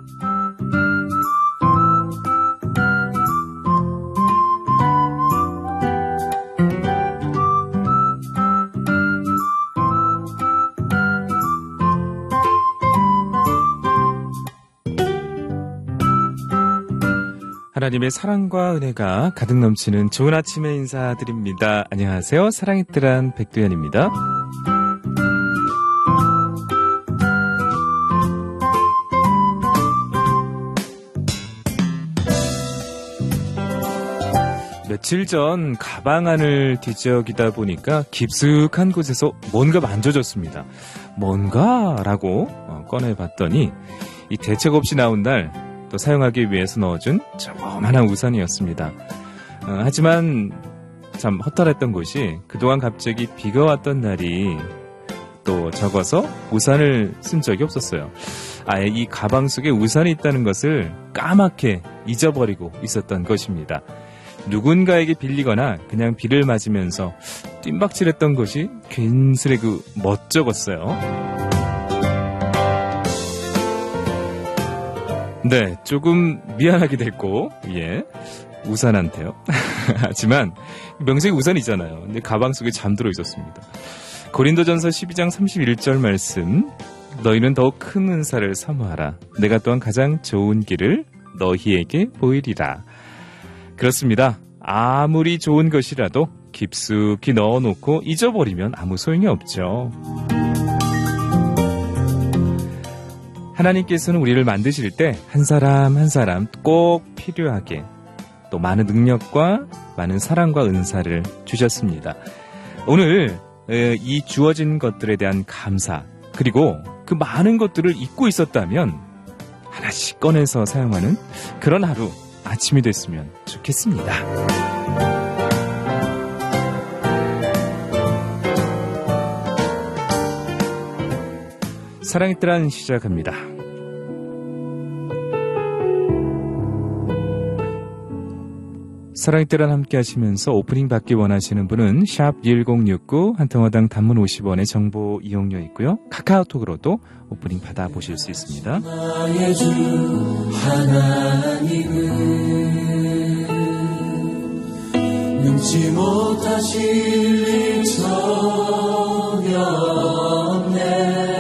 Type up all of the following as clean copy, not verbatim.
하나님의 사랑과 은혜가 가득 넘치는 좋은 아침에 인사드립니다. 안녕하세요. 사랑의 뜰한 백두현입니다. 며칠 전 가방 안을 뒤적이다 보니까 깊숙한 곳에서 뭔가 만져졌습니다. 뭔가라고 꺼내봤더니 이 대책 없이 나온 날 또 사용하기 위해서 넣어준 조그만한 우산이었습니다. 하지만 참 허탈했던 것이 그동안 갑자기 비가 왔던 날이 또 적어서 우산을 쓴 적이 없었어요. 아예 이 가방 속에 우산이 있다는 것을 까맣게 잊어버리고 있었던 것입니다. 누군가에게 빌리거나 그냥 비를 맞으면서 뜀박질했던 것이 괜스레 멋쩍었어요. 네, 조금 미안하게 됐고, 우산한테요. 하지만 명색이 우산이잖아요. 근데 가방 속에 잠들어 있었습니다. 고린도전서 12장 31절 말씀, 너희는 더욱 큰 은사를 사모하라. 내가 또한 가장 좋은 길을 너희에게 보이리라. 그렇습니다. 아무리 좋은 것이라도 깊숙이 넣어놓고 잊어버리면 아무 소용이 없죠. 하나님께서는 우리를 만드실 때 한 사람 한 사람 꼭 필요하게 또 많은 능력과 많은 사랑과 은사를 주셨습니다. 오늘 이 주어진 것들에 대한 감사 그리고 그 많은 것들을 잊고 있었다면 하나씩 꺼내서 사용하는 그런 하루 아침이 됐으면 좋겠습니다. 사랑의 뜰한 시작합니다. 사랑의 뜰한 함께 하시면서 오프닝 받기 원하시는 분은 샵 1069 한통화당 단문 50원의 정보 이용료 있고요. 카카오톡으로도 오프닝 받아보실 수 있습니다. 나의 주 하나님은 능치 못하실 일 전혀 없네.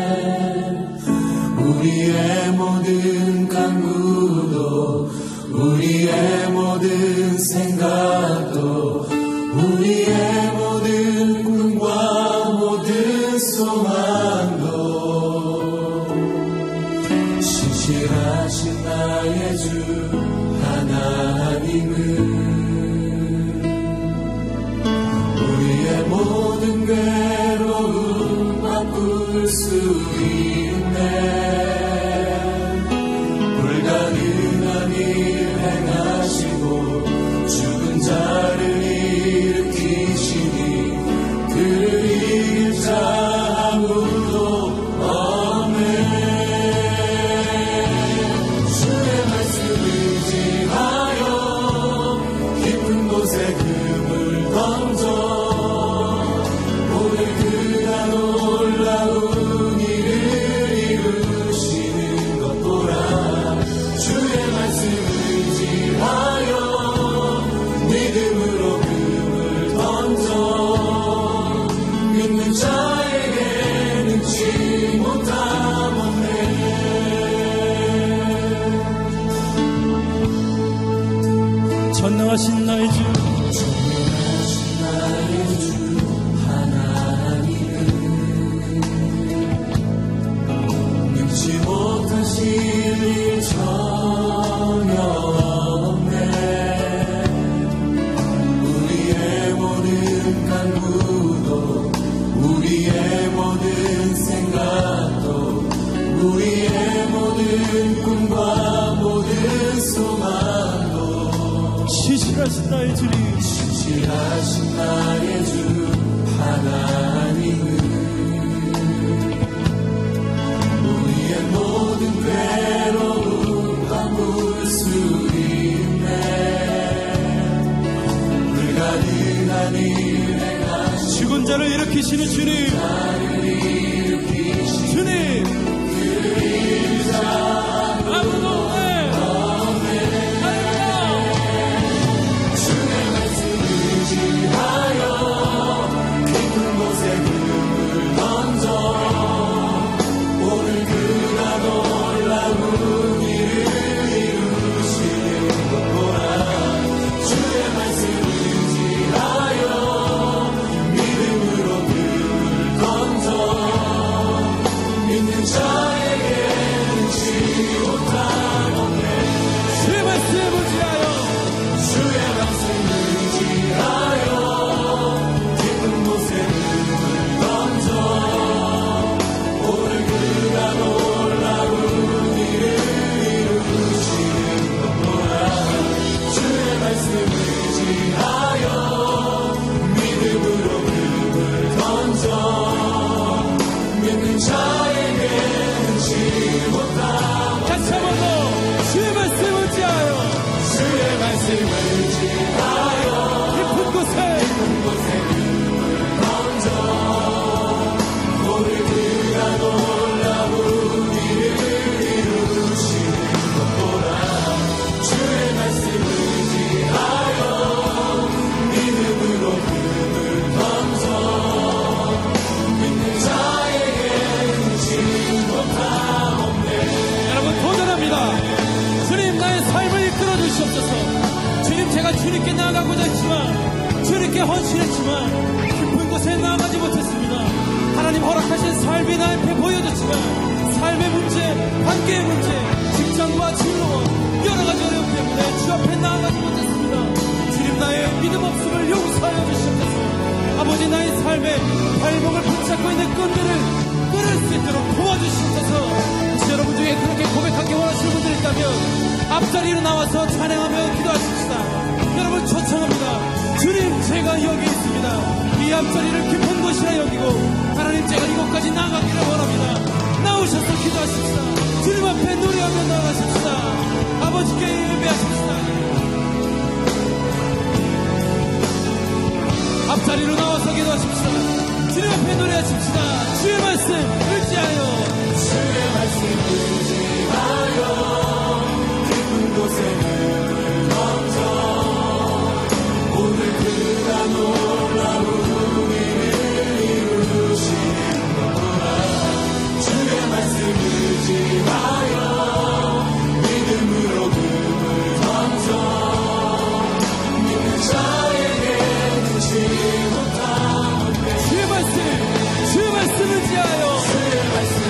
우리의 모든 간구도 우리의 모든 생각도 우리의 모든 꿈과 모든 소망도 신실하신 나의 주 하나님은 우리의 모든 괴로움 바꿀 수 있네. 불가능한 일 행하시고 죽은 자를 일으키시니 그를 이길 자 아무도 없네. 주의 말씀 의지하여 깊은 곳에 금을 던져 오늘 그가 놀라운 일을 이루시는 것 보라. 주의 말씀 의지하여 믿음으로 금을 던져 믿는 자에게 능치 못함 없네. 전능하신 나의 주 하나님은 능치 못하실 일 전혀 없네. 우리의 모든 간구도 우리의 모든 생각도 우리의 모든 꿈과 모든 소망도 신실하신 나의 주님 신실하신 나의 주 하나님은 우리의 모든 괴로움 바꿀 수 있네. 불가능한 일 행하시고 죽은 자를 일으키시는 주님 주님 그를 이길 자 아무도 못하오. 다시 한번 더 주의 말씀을 지하여 주의 말씀을 지하여 깊은 곳에 눈을 던져 오늘 그가 놀라운 일을 이루시는 것 보라. 주의 말씀을 지하여 믿음으로 눈을 던져 믿는 자에게 진 못하옵네. 여러분 도전합니다. 주님 나의 삶을 이끌어 주시옵소서. 주님 제가 주님께 나아가고자 했지만 주님께 헌신했지만 깊은 곳에 나아가지 못했습니다. 하나님 허락하신 삶이 나 앞에 보여졌지만 삶의 문제, 관계의 문제, 직장과 진로와 여러가지 어려움 때문에 주 앞에 나아가지 못했습니다. 주님 나의 믿음 없음을 용서하여 주시옵소서. 아버지 나의 삶에 발목을 붙잡고 있는 끈들을 끊을 수 있도록 도와주시옵소서. 여러분 중에 그렇게 고백하기 원하시는 분들 있다면 앞자리로 나와서 찬양하며 기도하십시다. 여러분 초청합니다. 주님 제가 여기 있습니다. 이 앞자리를 깊은 곳이라 여기고 하나님 제가 이곳까지 나가기를 원합니다. 나오셔서 기도하십시다. 주님 앞에 노래하며 나가십시다. 아버지께 예배하십시다. 앞자리로 나와서 기도하십시다. 주님 앞에 노래하십시다. 주의 말씀 의지하여 주의 말씀 의지하여 깊은 곳에 눈을 던져 오늘 그가 놀라운 일을 이루시는 것 보라. 주의 말씀 의지하여 믿음으로 눈을 던져 믿는 자에게 눈치 못하옵네. 주의 말씀 의지하여 주의 말씀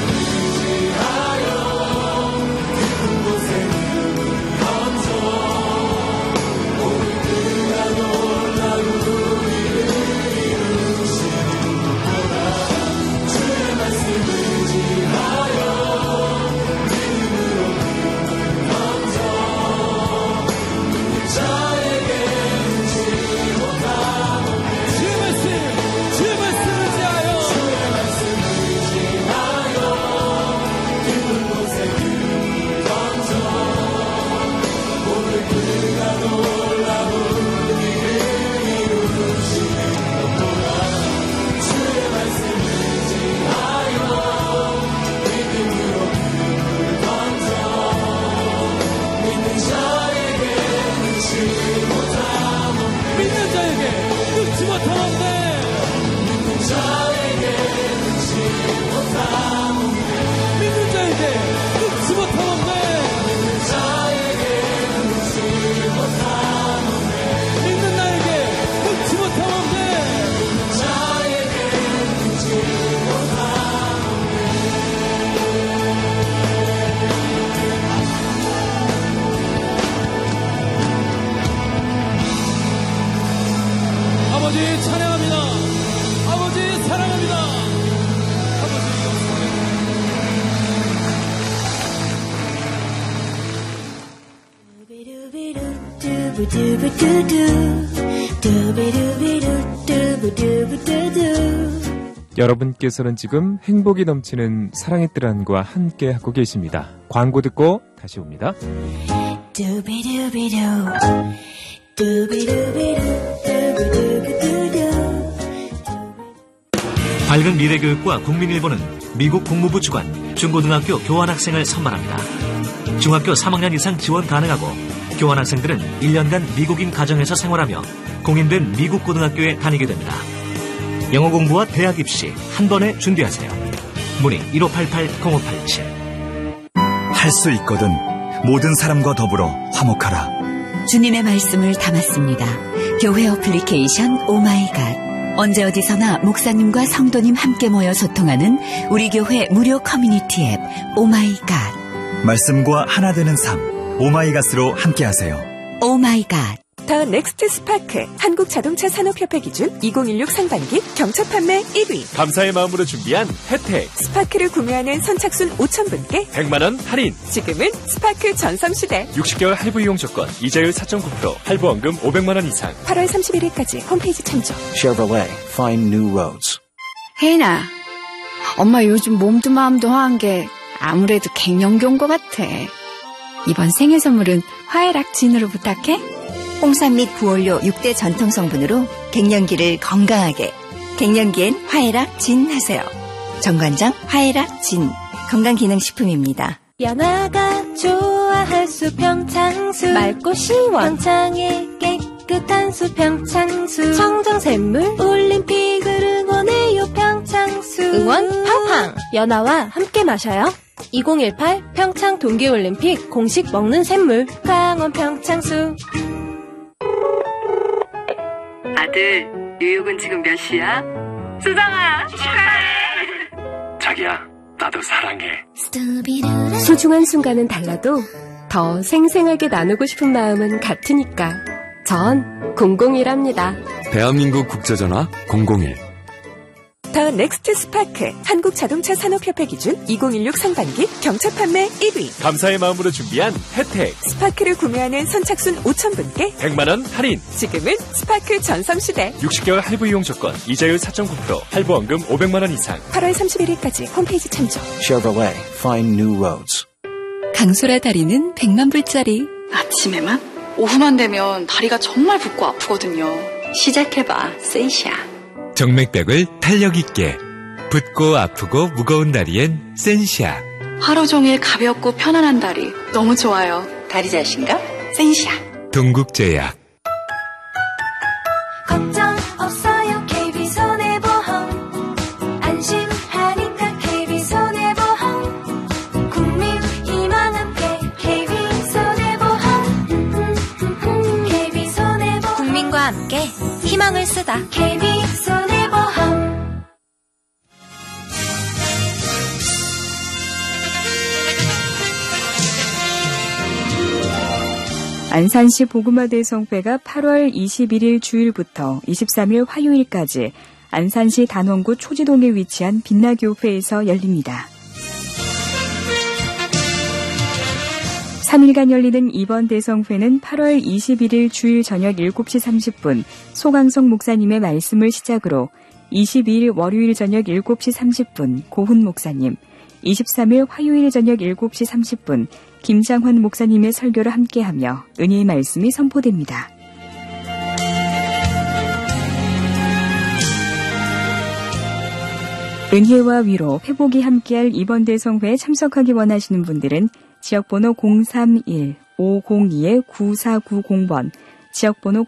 여러분께서는 지금 행복이 넘치는 사랑의 뜰안과 함께 하고 계십니다. 광고 듣고 다시 옵니다. 밝은 미래교육과 국민일보는 미국 국무부 주관 중고등학교 교환학생을 선발합니다. 중학교 3학년 이상 지원 가능하고 교환학생들은 1년간 미국인 가정에서 생활하며 공인된 미국 고등학교에 다니게 됩니다. 영어 공부와 대학 입시 한 번에 준비하세요. 문의 1588-0587. 할 수 있거든. 모든 사람과 더불어 화목하라. 주님의 말씀을 담았습니다. 교회 어플리케이션 오마이갓. 언제 어디서나 목사님과 성도님 함께 모여 소통하는 우리 교회 무료 커뮤니티 앱 오마이갓. 말씀과 하나 되는 삶 오마이갓으로 함께하세요. 오마이갓. 더 넥스트 스파크 한국자동차 산업협회 기준 2016 상반기 경차 판매 1위. 감사의 마음으로 준비한 혜택. 스파크를 구매하는 선착순 5,000분께 100만원 할인. 지금은 스파크 전섬시대. 60개월 할부 이용 조건, 이자율 4.9%, 할부원금 500만원 이상. 8월 31일까지 홈페이지 참조. Chevrolet, find new roads. 혜인아, 엄마 요즘 몸도 마음도 화한 게 아무래도 갱년기 온 것 같아. 이번 생일 선물은 화해락 진으로 부탁해. 홍삼 및 부원료 6대 전통 성분으로 갱년기를 건강하게. 갱년기엔 화해락 진 하세요. 정관장 화해락 진. 건강기능식품입니다. 연아가 좋아할 수 평창수. 맑고 시원 평창의 깨끗한 수 평창수. 청정샘물 올림픽을 응원해요 평창수. 응원 팡팡. 연아와 함께 마셔요. 2018 평창 동계올림픽 공식 먹는 샘물 강원 평창수. 아들, 뉴욕은 지금 몇 시야? 수정아, 축하해! 자기야, 나도 사랑해. 소중한 순간은 달라도 더 생생하게 나누고 싶은 마음은 같으니까 전 001합니다. 대한민국 국제전화 001. 더 넥스트 스파크 한국자동차 산업협회 기준 2016 상반기 경차 판매 1위. 감사의 마음으로 준비한 혜택. 스파크를 구매하는 선착순 5,000분께 100만원 할인. 지금은 스파크 전성시대. 60개월 할부 이용 조건, 이자율 4.9%, 할부원금 500만원 이상. 8월 31일까지 홈페이지 참조. Show the way. Find new roads. 강소라 다리는 100만 불짜리. 아침에만? 오후만 되면 다리가 정말 붓고 아프거든요. 시작해봐, 센샤. 정맥벽을 탄력 있게. 붓고 아프고 무거운 다리엔 센샤. 하루 종일 가볍고 편안한 다리 너무 좋아요. 다리 자신감? 센샤. 동국제약. 걱정 없어요 KB손해보험. 안심하니까 KB손해보험. 국민 희망 함께 KB손해보험. KB손해보험. 국민과 함께 희망을 쓰다 KB손해보험. 안산시 보구마대성회가 8월 21일 주일부터 23일 화요일까지 안산시 단원구 초지동에 위치한 빛나교회에서 열립니다. 3일간 열리는 이번 대성회는 8월 21일 주일 저녁 7시 30분 소강성 목사님의 말씀을 시작으로 22일 월요일 저녁 7시 30분 고훈 목사님, 23일 화요일 저녁 7시 30분 김장환 목사님의 설교를 함께하며 은혜의 말씀이 선포됩니다. 은혜와 위로, 회복이 함께할 이번 대성회에 참석하기 원하시는 분들은 지역번호 031-502-9490번, 지역번호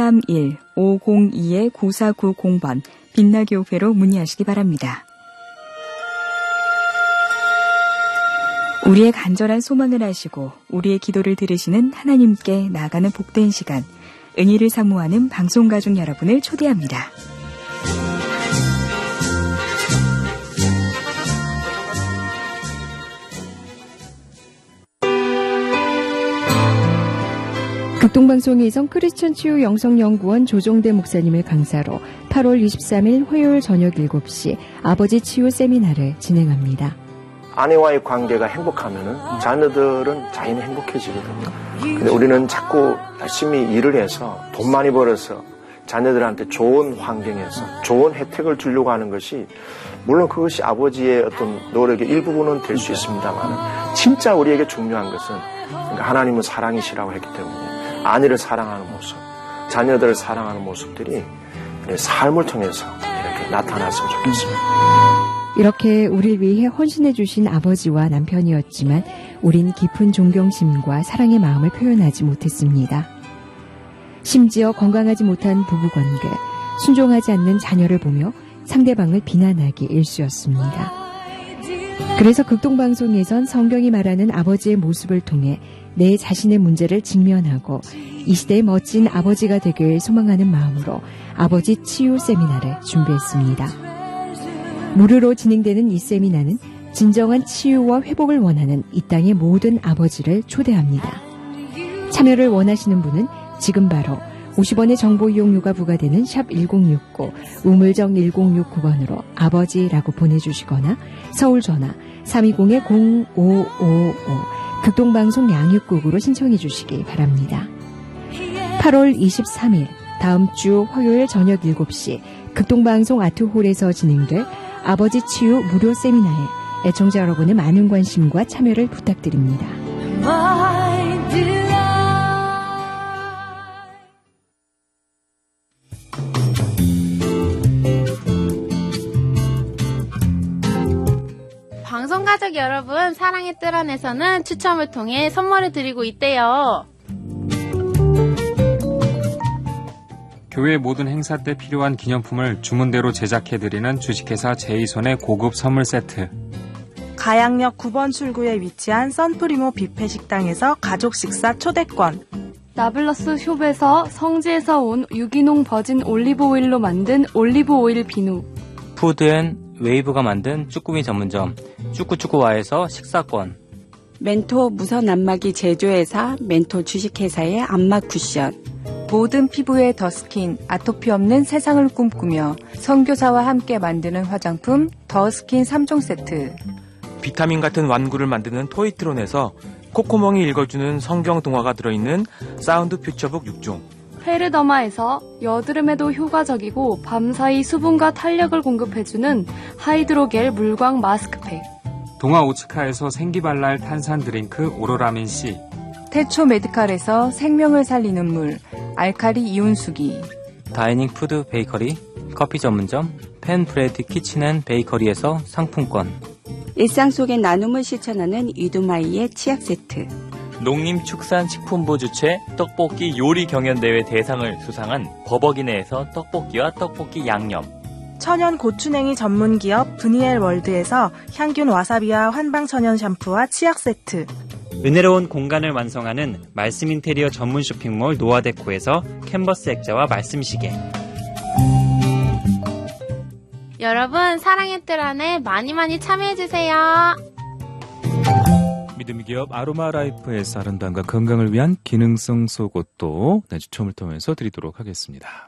031-502-9490번 빛나교회로 문의하시기 바랍니다. 우리의 간절한 소망을 아시고 우리의 기도를 들으시는 하나님께 나아가는 복된 시간, 은혜를 사모하는 방송가족 여러분을 초대합니다. 극동방송에선 크리스천 치유 영성연구원 조종대 목사님의 강사로 8월 23일 화요일 저녁 7시 아버지 치유 세미나를 진행합니다. 아내와의 관계가 행복하면은 자녀들은 자연히 행복해지거든요. 근데 우리는 자꾸 열심히 일을 해서 돈 많이 벌어서 자녀들한테 좋은 환경에서 좋은 혜택을 주려고 하는 것이, 물론 그것이 아버지의 어떤 노력의 일부분은 될 수 있습니다만, 진짜 우리에게 중요한 것은, 그러니까 하나님은 사랑이시라고 했기 때문에 아내를 사랑하는 모습, 자녀들을 사랑하는 모습들이 삶을 통해서 이렇게 나타났으면 좋겠습니다. 이렇게 우리를 위해 헌신해 주신 아버지와 남편이었지만 우린 깊은 존경심과 사랑의 마음을 표현하지 못했습니다. 심지어 건강하지 못한 부부관계, 순종하지 않는 자녀를 보며 상대방을 비난하기 일쑤였습니다. 그래서 극동방송에선 성경이 말하는 아버지의 모습을 통해 내 자신의 문제를 직면하고 이 시대의 멋진 아버지가 되길 소망하는 마음으로 아버지 치유 세미나를 준비했습니다. 무료로 진행되는 이 세미나는 진정한 치유와 회복을 원하는 이 땅의 모든 아버지를 초대합니다. 참여를 원하시는 분은 지금 바로 50원의 정보 이용료가 부과되는 샵 1069, 우물정 1069번으로 아버지라고 보내주시거나 서울 전화 320-0555 극동방송 양육국으로 신청해 주시기 바랍니다. 8월 23일 다음 주 화요일 저녁 7시 극동방송 아트홀에서 진행될 아버지 치유 무료 세미나에 애청자 여러분의 많은 관심과 참여를 부탁드립니다. 방송가족 여러분, 사랑의 뜰 안에서는 추첨을 통해 선물을 드리고 있대요. 교회 모든 행사 때 필요한 기념품을 주문대로 제작해드리는 주식회사 제이손의 고급 선물 세트. 가양역 9번 출구에 위치한 선프리모 뷔페 식당에서 가족 식사 초대권. 나블러스 숍에서 성지에서 온 유기농 버진 올리브 오일로 만든 올리브 오일 비누. 푸드앤 웨이브가 만든 쭈꾸미 전문점 쭈꾸쭈꾸와에서 식사권. 멘토 무선 안마기 제조회사 멘토 주식회사의 안마 쿠션. 모든 피부의 더스킨, 아토피 없는 세상을 꿈꾸며 선교사와 함께 만드는 화장품 더스킨 3종 세트. 비타민 같은 완구를 만드는 토이트론에서 콧구멍이 읽어주는 성경 동화가 들어있는 사운드 퓨처북 6종. 페르더마에서 여드름에도 효과적이고 밤사이 수분과 탄력을 공급해주는 하이드로겔 물광 마스크팩. 동아 오츠카에서 생기발랄 탄산 드링크 오로라민 C. 태초 메디칼에서 생명을 살리는 물 알카리 이온수기. 다이닝 푸드 베이커리 커피 전문점 펜브레드 키친앤 베이커리에서 상품권. 일상 속의 나눔을 실천하는 이두마이의 치약 세트. 농림축산식품부 주최 떡볶이 요리 경연대회 대상을 수상한 버버기네에서 떡볶이와 떡볶이 양념. 천연 고추냉이 전문기업 브니엘 월드에서 향균 와사비와 환방천연 샴푸와 치약 세트. 은혜로운 공간을 완성하는 말씀 인테리어 전문 쇼핑몰 노아데코에서 캔버스 액자와 말씀 시계. 여러분, 사랑의 뜰 안에 많이 참여해주세요. 믿음의 기업 아로마 라이프에서 아름다움과 건강을 위한 기능성 속옷도 추첨을 통해서 드리도록 하겠습니다.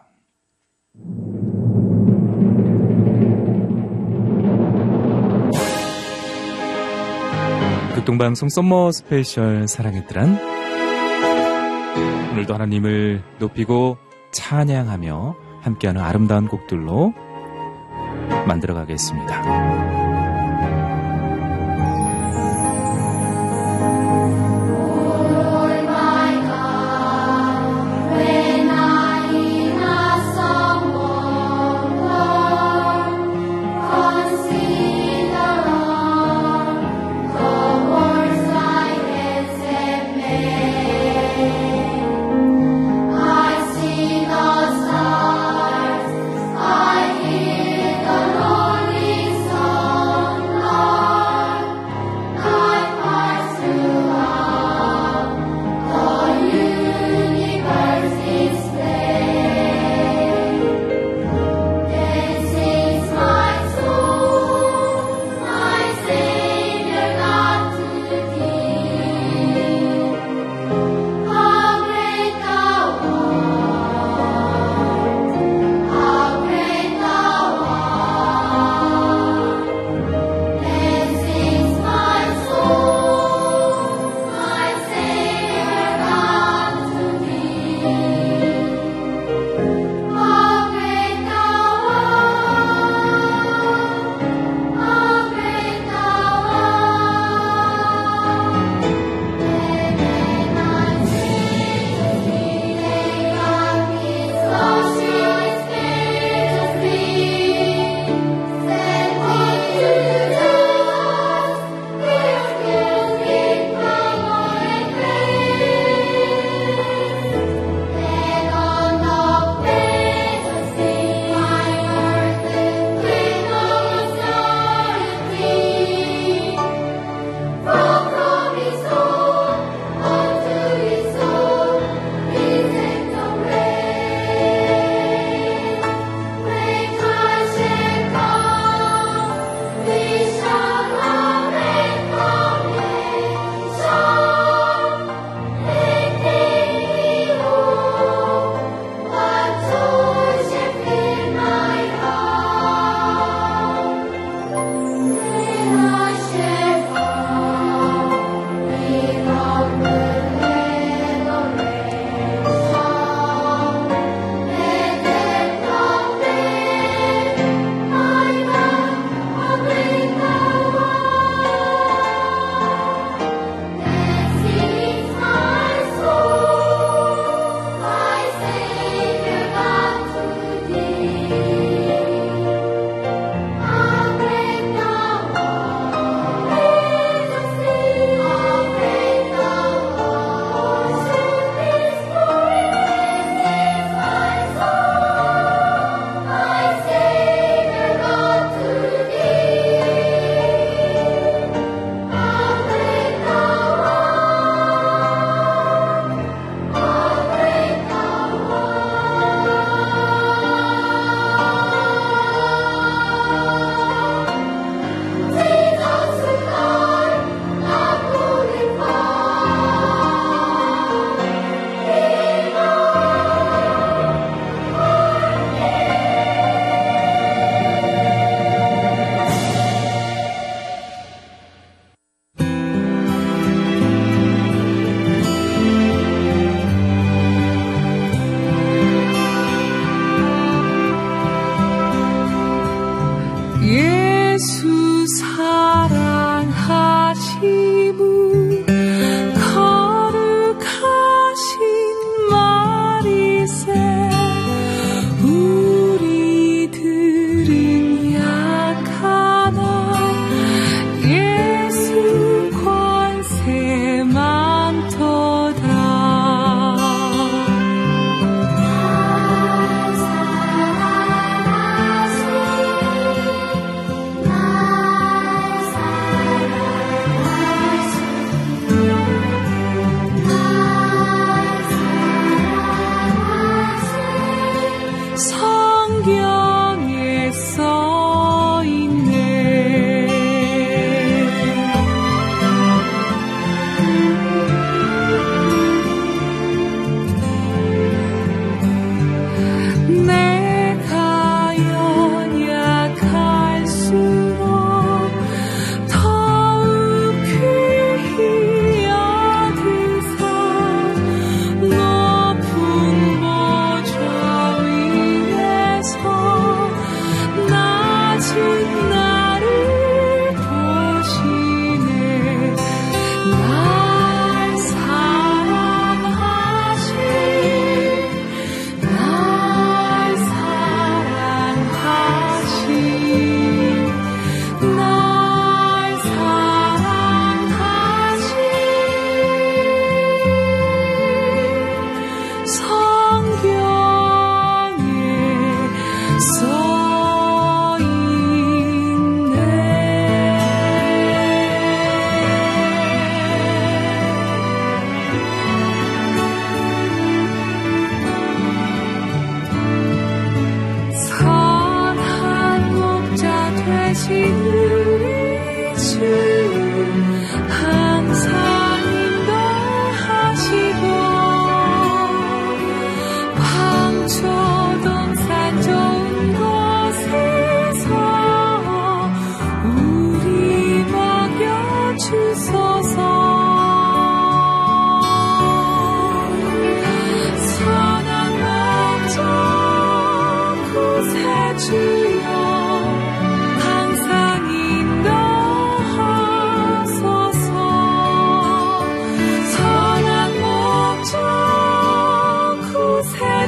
극동방송 썸머 스페셜 사랑의 뜰안, 오늘도 하나님을 높이고 찬양하며 함께하는 아름다운 곡들로 만들어 가겠습니다. I hear the lonely song.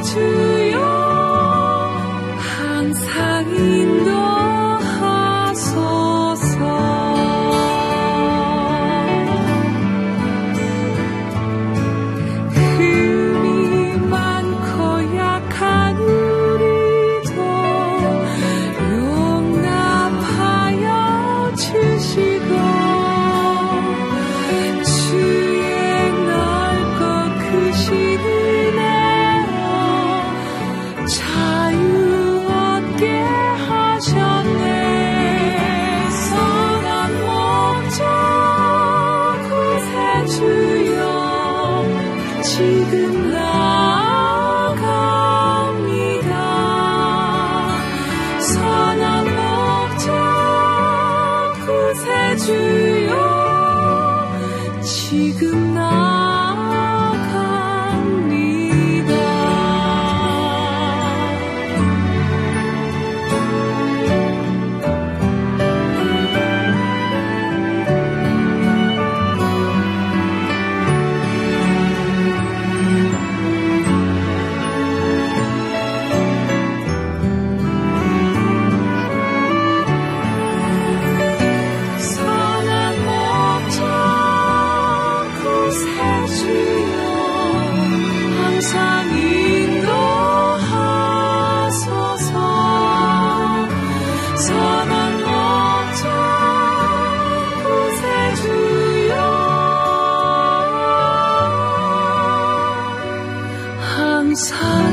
주여 항상 인도하소서. 흠이 많고 약한 우리도 용납하여 주시고 주의 넓고 크신 은혜로 자유 얻게 하셨네. 선한 목자 구세주여 지금 나아갑니다. 선한 목자 구세주여 지금 나아갑니다. 선한 목자 구세주여 항상 인도하소서. 선한 목자 구세주여 항상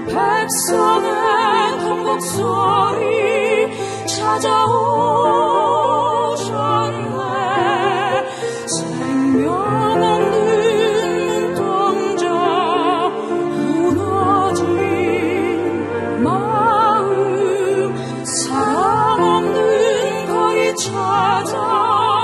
백성의 큰 목소리 찾아오셨네. 생명 없는 눈동자 무너진 마음 사랑 없는 거리 찾아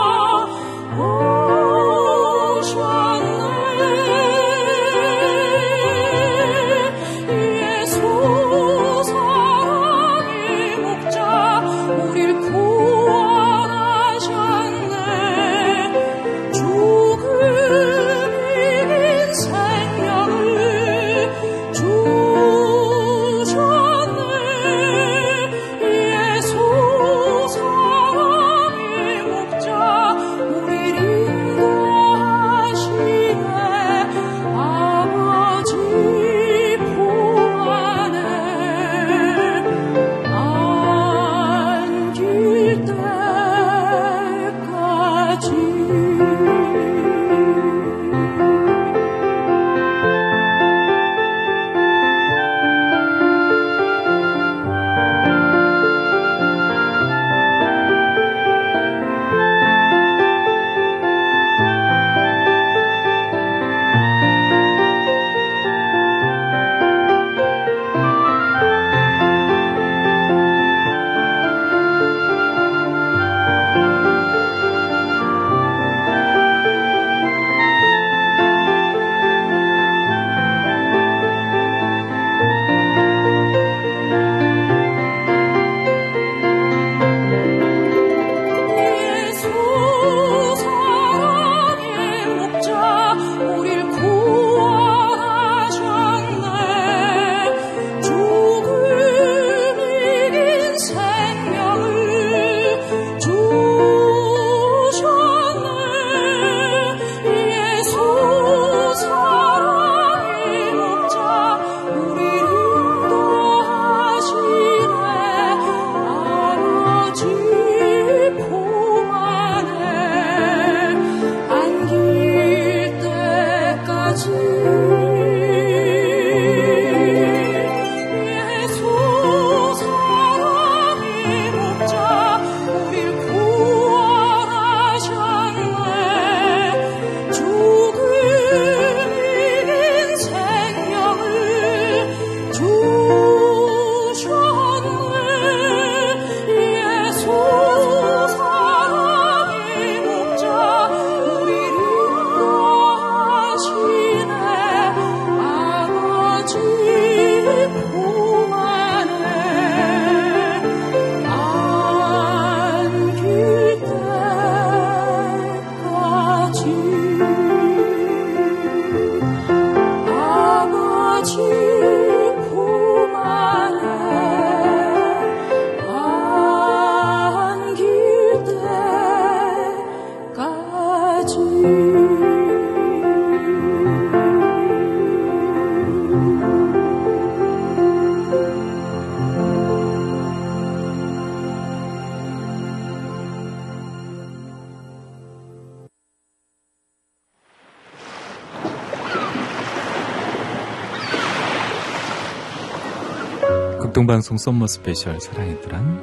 극동방송 썸머 스페셜 사랑의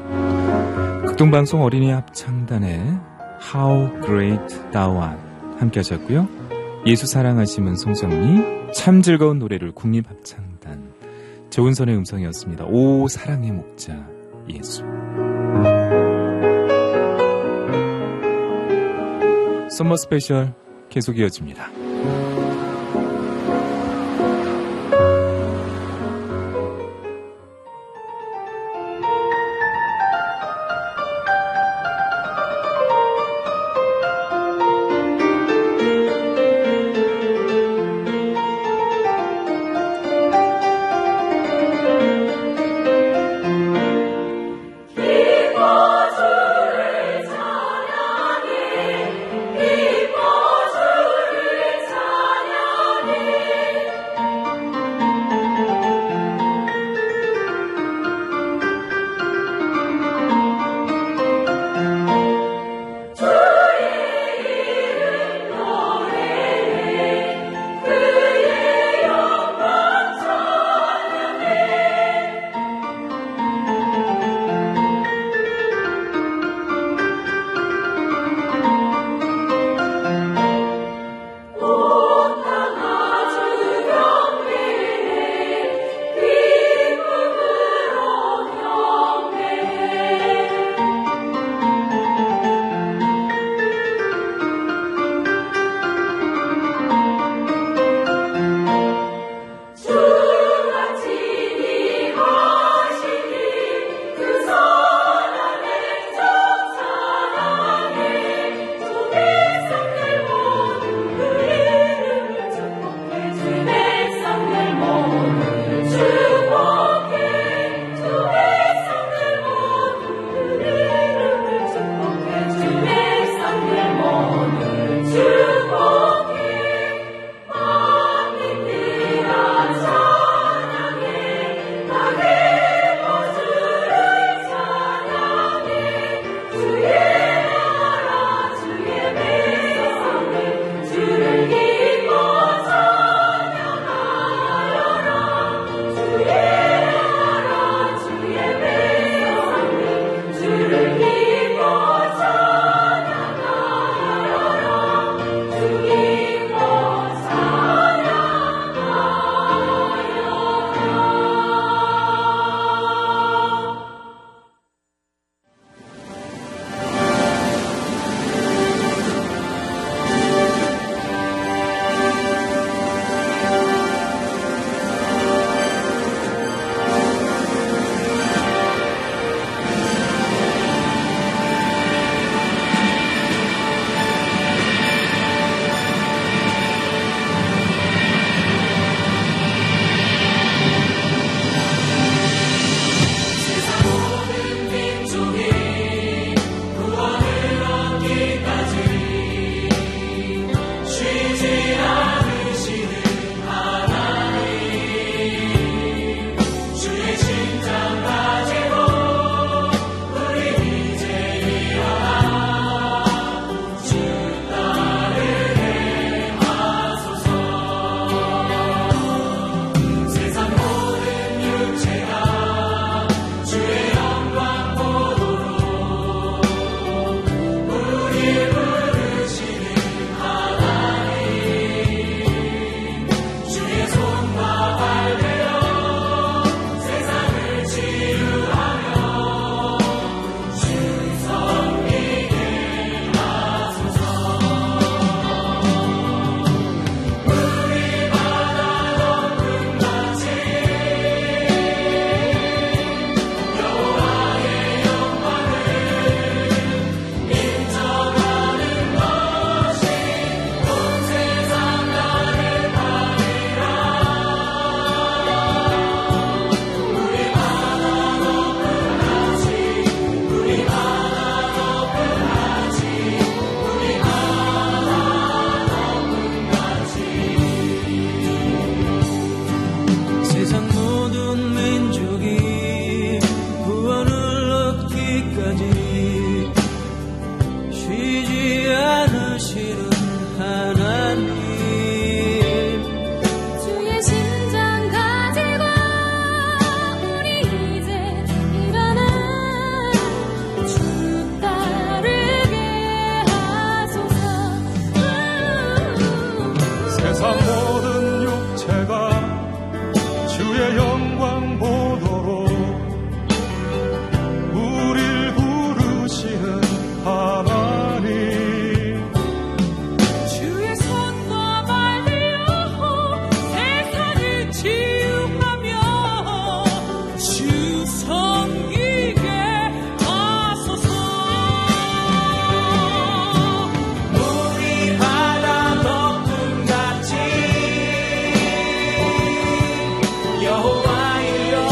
불안, 극동방송 어린이 합창단의 How Great Thou Art 함께 하셨고요. 예수 사랑하시면 송정리, 참 즐거운 노래를 국립합창단 조은선의 음성이었습니다. 오 사랑의 목자 예수. 썸머 스페셜 계속 이어집니다. 기뻐 주를 찬양해, 기뻐 주를 찬양해. 주의 영광 보도록 우릴 부르시는 하나님 주의 손과 말리어 세상을 치유하며 주 섬기게 하소서. 우리 바다 덮음같이 여호와 일러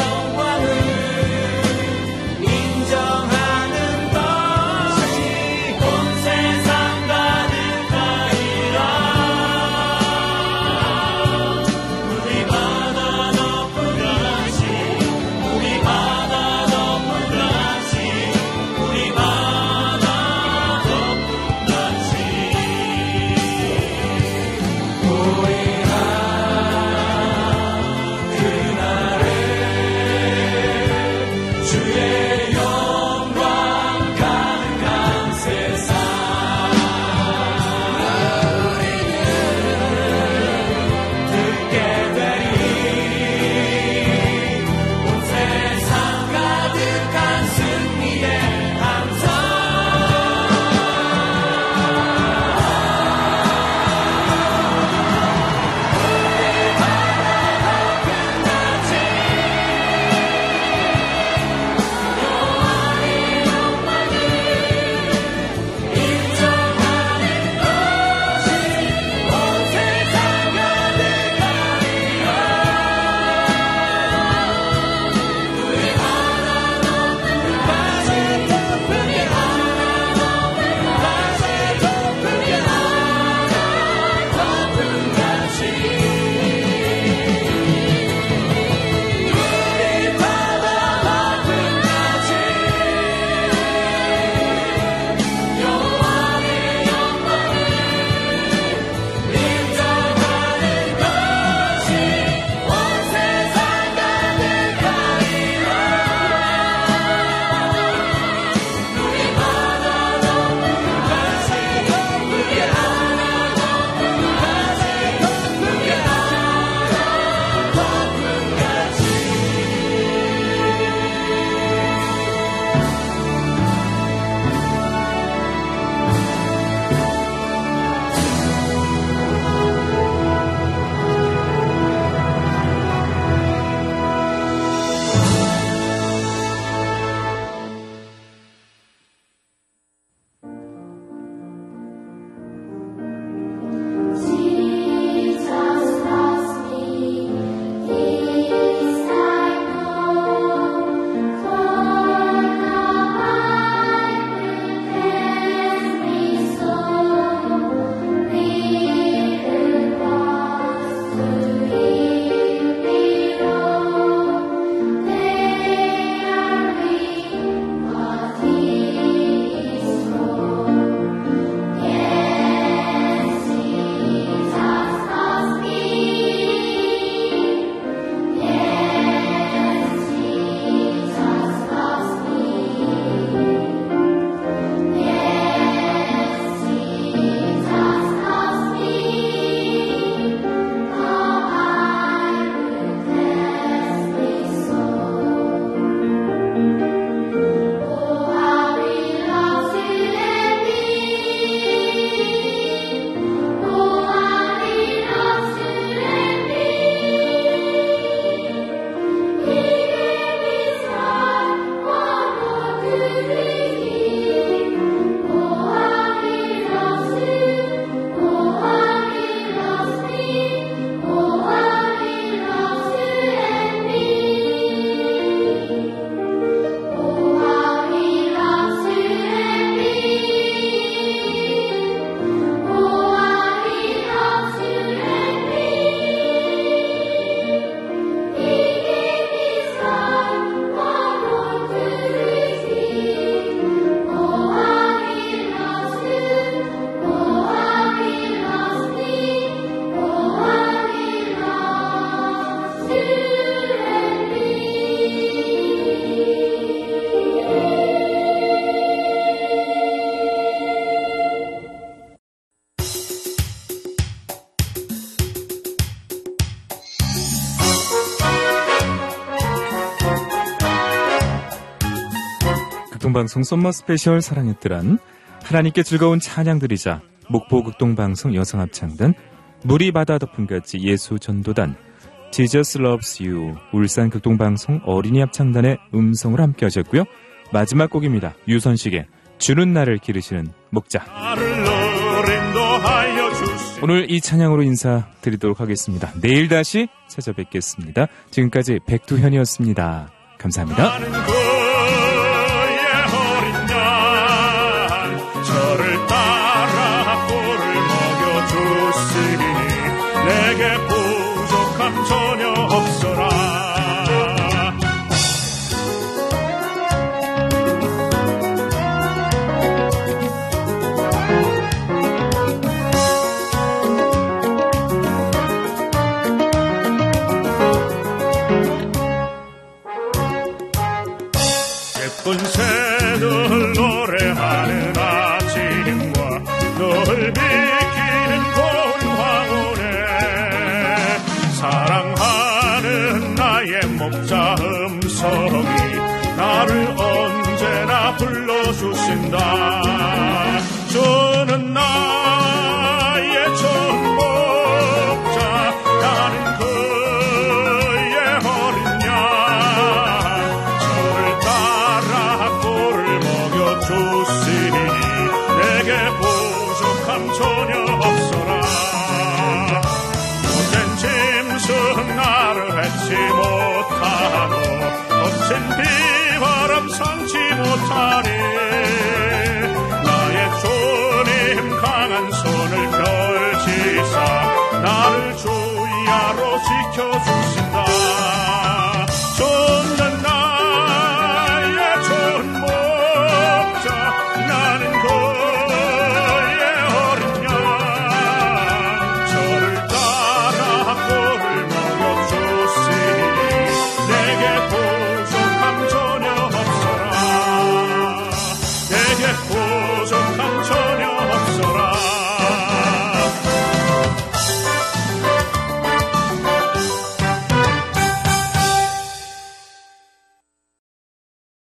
극동방송 썸머 스페셜 사랑의 뜰안 하나님께 즐거운 찬양 드리자 목포 극동방송 여성합창단 물이 바다 덮음같이 예수전도단 Jesus Loves You 울산 극동방송 어린이 합창단의 음성을 함께 하셨고요. 마지막 곡입니다. 유선식의 주는 나를 기르시는 목자. 오늘 이 찬양으로 인사드리도록 하겠습니다. 내일 다시 찾아뵙겠습니다. 지금까지 백두현이었습니다. 감사합니다. 저를 따라 꿀을 먹여주시니 내게 부족함 전혀 없어라. 예쁜 새들 노래하는 아침과 널 비키는 고운 황혼에 사랑하는 나의 목자 음성이 나를 언제나 불러주신다. 주는 나의 전목자 나는 그의 어린 양 저를 따라 꿀을 먹여주시니 내게 부족함 전혀 없어라. 못된 짐승 나를 해치 못하고 거친 비바람 상치 못하니 나의 주님 강한 손을 펼치사 나를 주야로 지켜주신다.